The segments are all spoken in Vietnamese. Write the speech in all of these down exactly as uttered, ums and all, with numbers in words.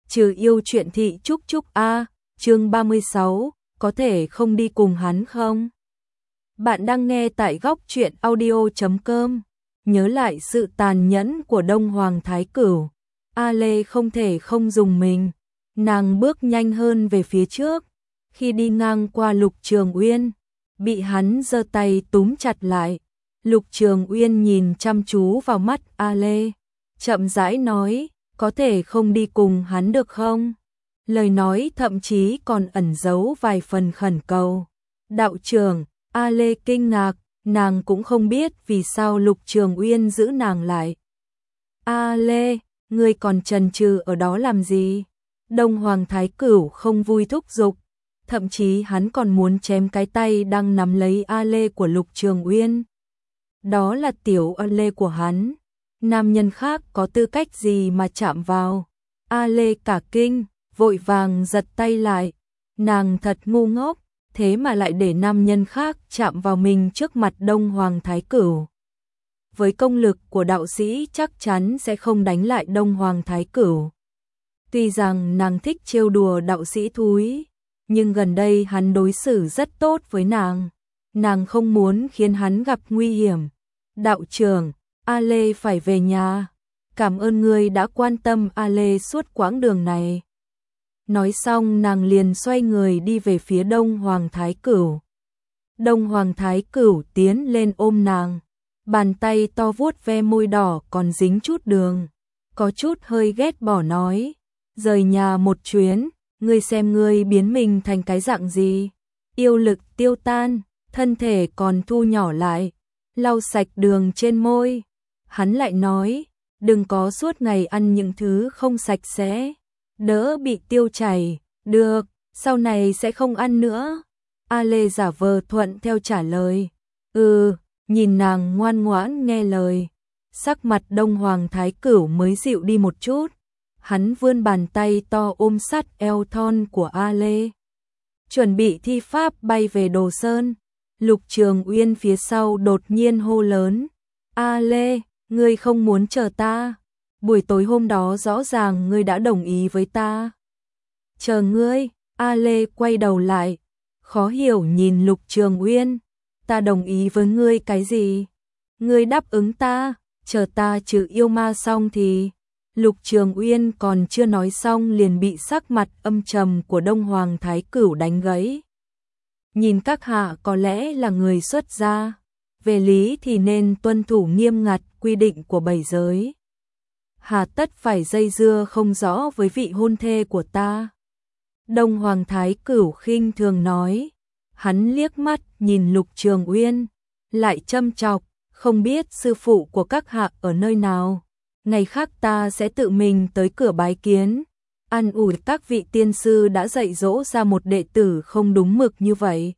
Trừ yêu chuyện thị Trúc Trúc a, chương ba mươi sáu, có thể không đi cùng hắn không? Bạn đang nghe tại góc truyện audio chấm com. Nhớ lại sự tàn nhẫn của Đông Hoàng Thái Cửu, A Lê không thể không dùng mình. Nàng bước nhanh hơn về phía trước, khi đi ngang qua Lục Trường Uyên, bị hắn giơ tay túm chặt lại. Lục Trường Uyên nhìn chăm chú vào mắt A Lê, chậm rãi nói, có thể không đi cùng hắn được không? Lời nói thậm chí còn ẩn giấu vài phần khẩn cầu. Đạo trưởng, A Lê kinh ngạc, nàng cũng không biết vì sao Lục Trường Uyên giữ nàng lại. A Lê, ngươi còn chần chừ ở đó làm gì? Đông Hoàng Thái Cửu không vui thúc giục, thậm chí hắn còn muốn chém cái tay đang nắm lấy A Lê của Lục Trường Uyên. Đó là tiểu A Lê của hắn, nam nhân khác có tư cách gì mà chạm vào? A Lê cả kinh, vội vàng giật tay lại, nàng thật ngu ngốc, thế mà lại để nam nhân khác chạm vào mình trước mặt Đông Hoàng Thái Cửu. Với công lực của đạo sĩ chắc chắn sẽ không đánh lại Đông Hoàng Thái Cửu. Tuy rằng nàng thích trêu đùa đạo sĩ thúi, nhưng gần đây hắn đối xử rất tốt với nàng, nàng không muốn khiến hắn gặp nguy hiểm. Đạo trưởng, A Lê phải về nhà, cảm ơn ngươi đã quan tâm A Lê suốt quãng đường này. Nói xong nàng liền xoay người đi về phía Đông Hoàng Thái Cửu. Đông Hoàng Thái Cửu tiến lên ôm nàng, bàn tay to vuốt ve môi đỏ còn dính chút đường, có chút hơi ghét bỏ nói, rời nhà một chuyến, ngươi xem ngươi biến mình thành cái dạng gì, yêu lực tiêu tan, thân thể còn thu nhỏ lại, lau sạch đường trên môi. Hắn lại nói, đừng có suốt ngày ăn những thứ không sạch sẽ, đỡ bị tiêu chảy, được, sau này sẽ không ăn nữa. A Lê giả vờ thuận theo trả lời, ừ, nhìn nàng ngoan ngoãn nghe lời, sắc mặt Đông Hoàng Thái Cửu mới dịu đi một chút, hắn vươn bàn tay to ôm sát eo thon của A Lê, chuẩn bị thi pháp bay về Đồ Sơn. Lục Trường Uyên phía sau đột nhiên hô lớn, A Lê, ngươi không muốn chờ ta? Buổi tối hôm đó rõ ràng ngươi đã đồng ý với ta. Chờ ngươi. A Lê quay đầu lại, khó hiểu nhìn Lục Trường Uyên, ta đồng ý với ngươi cái gì? Ngươi đáp ứng ta, chờ ta trừ yêu ma xong thì... Lục Trường Uyên còn chưa nói xong liền bị sắc mặt âm trầm của Đông Hoàng Thái Cửu đánh gãy. Nhìn các hạ có lẽ là người xuất gia, về lý thì nên tuân thủ nghiêm ngặt quy định của bảy giới. Hà tất phải dây dưa không rõ với vị hôn thê của ta. Đông Hoàng Thái Cửu khinh thường nói, hắn liếc mắt nhìn Lục Trường Uyên, lại châm chọc, không biết sư phụ của các hạ ở nơi nào, ngày khác ta sẽ tự mình tới cửa bái kiến, an ủi các vị tiên sư đã dạy dỗ ra một đệ tử không đúng mực như vậy.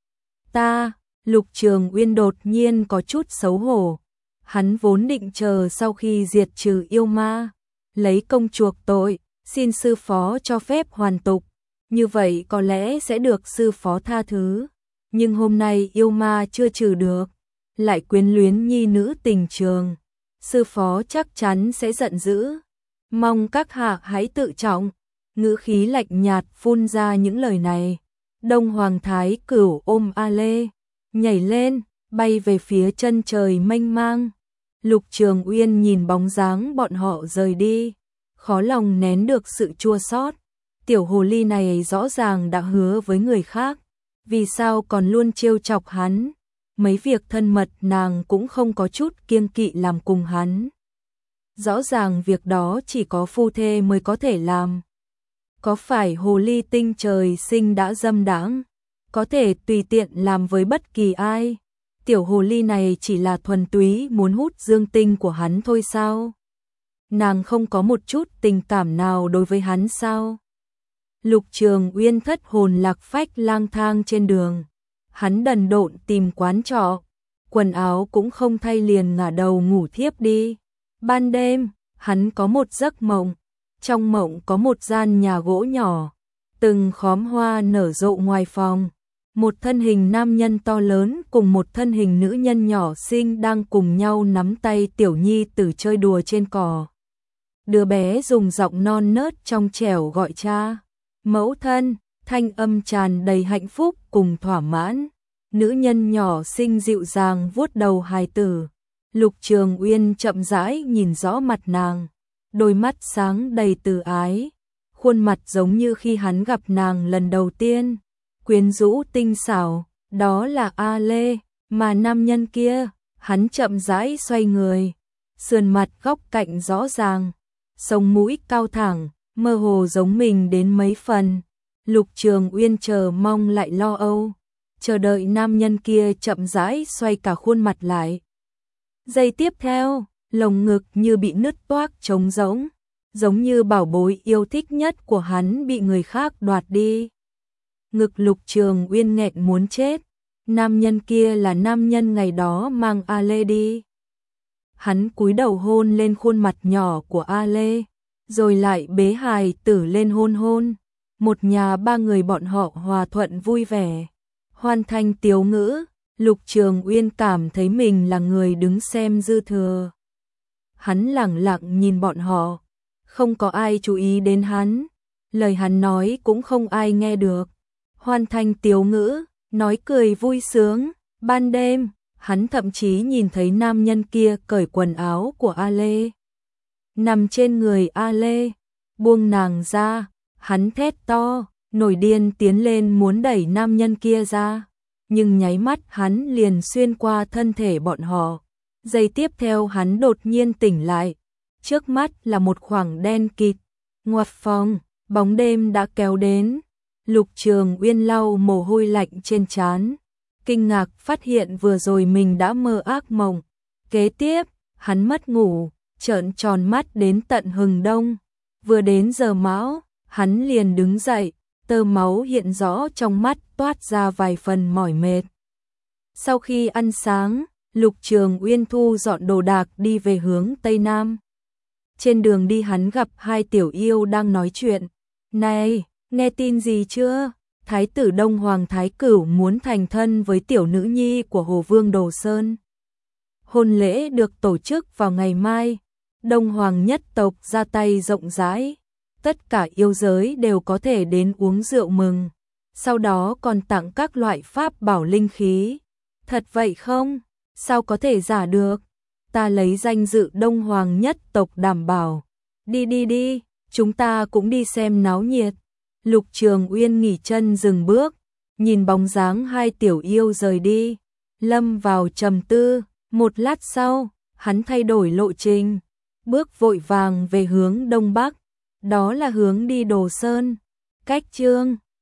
Ta, Lục Trường Uyên đột nhiên có chút xấu hổ, hắn vốn định chờ sau khi diệt trừ yêu ma, lấy công chuộc tội, xin sư phó cho phép hoàn tục, như vậy có lẽ sẽ được sư phó tha thứ, nhưng hôm nay yêu ma chưa trừ được, lại quyến luyến nhi nữ tình trường, sư phó chắc chắn sẽ giận dữ, mong các hạ hãy tự trọng. Ngữ khí lạnh nhạt phun ra những lời này. Đông Hoàng Thái Cửu ôm A Lê, nhảy lên, bay về phía chân trời mênh mang. Lục Trường Uyên nhìn bóng dáng bọn họ rời đi, khó lòng nén được sự chua xót. Tiểu hồ ly này rõ ràng đã hứa với người khác, vì sao còn luôn trêu chọc hắn? Mấy việc thân mật nàng cũng không có chút kiêng kỵ làm cùng hắn. Rõ ràng việc đó chỉ có phu thê mới có thể làm. Có phải hồ ly tinh trời sinh đã dâm đãng, có thể tùy tiện làm với bất kỳ ai? Tiểu hồ ly này chỉ là thuần túy muốn hút dương tinh của hắn thôi sao? Nàng không có một chút tình cảm nào đối với hắn sao? Lục Trường Uyên thất hồn lạc phách lang thang trên đường, hắn đần độn tìm quán trọ, quần áo cũng không thay liền ngả đầu ngủ thiếp đi. Ban đêm, hắn có một giấc mộng. Trong mộng có một gian nhà gỗ nhỏ, từng khóm hoa nở rộ ngoài phòng, một thân hình nam nhân to lớn cùng một thân hình nữ nhân nhỏ xinh đang cùng nhau nắm tay tiểu nhi tử chơi đùa trên cỏ. đứa bé dùng giọng non nớt trong trẻo gọi cha. Mẫu thân, thanh âm tràn đầy hạnh phúc cùng thỏa mãn. Nữ nhân nhỏ xinh dịu dàng vuốt đầu hài tử. Lục Trường Uyên chậm rãi nhìn rõ mặt nàng, đôi mắt sáng đầy từ ái, khuôn mặt giống như khi hắn gặp nàng lần đầu tiên, quyến rũ tinh xảo, đó là A Lê, mà nam nhân kia, hắn chậm rãi xoay người, sườn mặt góc cạnh rõ ràng, sống mũi cao thẳng, mơ hồ giống mình đến mấy phần. Lục Trường Uyên chờ mong lại lo âu, chờ đợi nam nhân kia chậm rãi xoay cả khuôn mặt lại. Giây tiếp theo, lồng ngực như bị nứt toác trống rỗng, giống như bảo bối yêu thích nhất của hắn bị người khác đoạt đi. Ngực Lục Trường Uyên nghẹn muốn chết, nam nhân kia là nam nhân ngày đó mang A Lê đi. Hắn cúi đầu hôn lên khuôn mặt nhỏ của A Lê, rồi lại bế hài tử lên hôn hôn. Một nhà ba người bọn họ hòa thuận vui vẻ, hoàn thành tiếu ngữ. Lục Trường Uyên cảm thấy mình là người đứng xem dư thừa. Hắn lẳng lặng nhìn bọn họ, không có ai chú ý đến hắn, lời hắn nói cũng không ai nghe được. Hoàn thành tiếu ngữ, nói cười vui sướng, ban đêm, hắn thậm chí nhìn thấy nam nhân kia cởi quần áo của A Lê. Nằm trên người A Lê, buông nàng ra, hắn thét to, nổi điên tiến lên muốn đẩy nam nhân kia ra. Nhưng nháy mắt hắn liền xuyên qua thân thể bọn họ. Giây tiếp theo hắn đột nhiên tỉnh lại. Trước mắt là một khoảng đen kịt. Ngoặt phòng, bóng đêm đã kéo đến. Lục Trường Uyên lau mồ hôi lạnh trên trán, kinh ngạc phát hiện vừa rồi mình đã mơ ác mộng. Kế tiếp, hắn mất ngủ, trợn tròn mắt đến tận hừng đông. Vừa đến giờ mão, hắn liền đứng dậy, tơ máu hiện rõ trong mắt toát ra vài phần mỏi mệt. Sau khi ăn sáng, Lục Trường Uyên thu dọn đồ đạc đi về hướng Tây Nam. Trên đường đi hắn gặp hai tiểu yêu đang nói chuyện. Này, nghe tin gì chưa? Thái tử Đông Hoàng Thái Cửu muốn thành thân với tiểu nữ nhi của Hồ Vương Đồ Sơn. Hôn lễ được tổ chức vào ngày mai. Đông Hoàng nhất tộc ra tay rộng rãi. Tất cả yêu giới đều có thể đến uống rượu mừng. Sau đó còn tặng các loại pháp bảo linh khí. Thật vậy không? Sao có thể giả được? Ta lấy danh dự Đông Hoàng nhất tộc đảm bảo. Đi đi đi, chúng ta cũng đi xem náo nhiệt. Lục Trường Uyên nghỉ chân dừng bước, nhìn bóng dáng hai tiểu yêu rời đi, lâm vào trầm tư. Một lát sau, hắn thay đổi lộ trình, bước vội vàng về hướng đông bắc, đó là hướng đi Đồ Sơn. Cách Chương